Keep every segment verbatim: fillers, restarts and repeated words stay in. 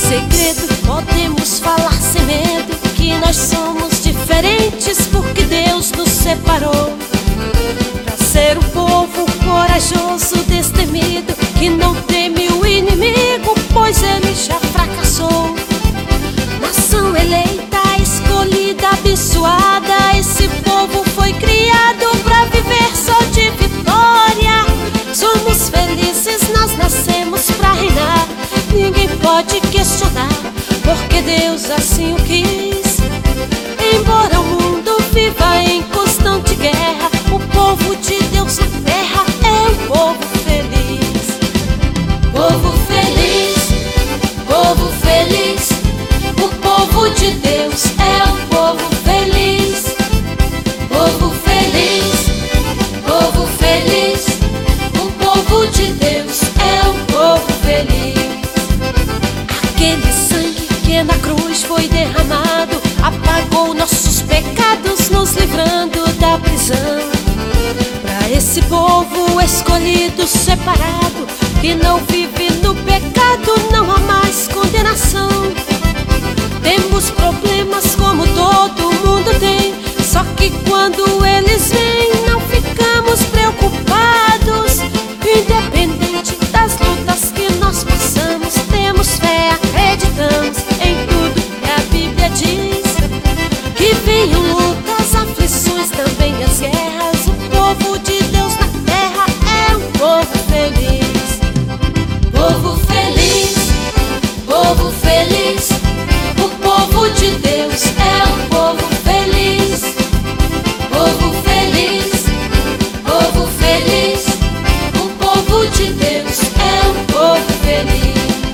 segredo, podemos falar sem medo que nós somos diferentes porque Deus nos separou pra ser um povo corajoso, destemido, que não teme o inimigo, pois ele já fracassou. Nação eleita, escolhida, abençoada, esse povo foi criado pra viver só de vitória. Somos felizes, nós nascemos pra reinar. Ninguém pode questionar, porque Deus assim o quis. Embora o mundo viva em constante guerra, o povo de Deus na terra é um povo feliz. Povo feliz, povo feliz, o povo de Deus é um povo feliz. Povo feliz, povo feliz, o povo de Deus é um povo feliz. Aquele sangue que na cruz foi derramado apagou nossos pecados, nos livrando da prisão. Pra esse povo escolhido, separado, que não vive no pecado, não há mais condenação. Temos problemas como todo mundo tem, só que quando eles vêm não ficamos preocupados. Independente das lutas que nós passamos, temos fé, acreditamos em tudo que a Bíblia diz. Que venham lutas, aflições, também as guerras, o povo de Deus na terra é um povo feliz. Povo feliz, povo feliz, o povo de Deus é um povo feliz. Povo feliz, povo feliz, o povo de Deus é um povo feliz.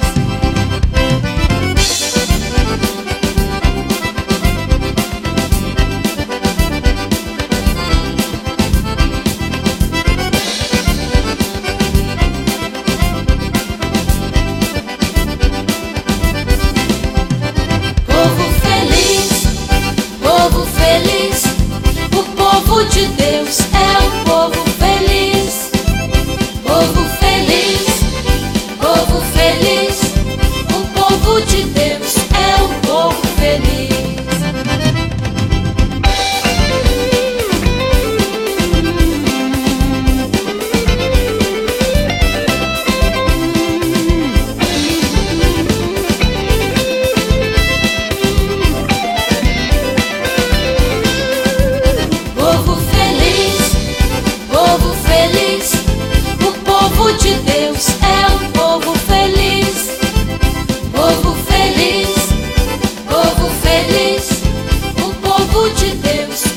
Povo feliz, povo feliz, o povo de Deus é um povo feliz. Povo feliz, povo feliz, o povo de Deus é um povo feliz. Povo feliz, povo feliz, o povo de Deus é um povo feliz. Povo feliz, povo feliz, o povo de Deus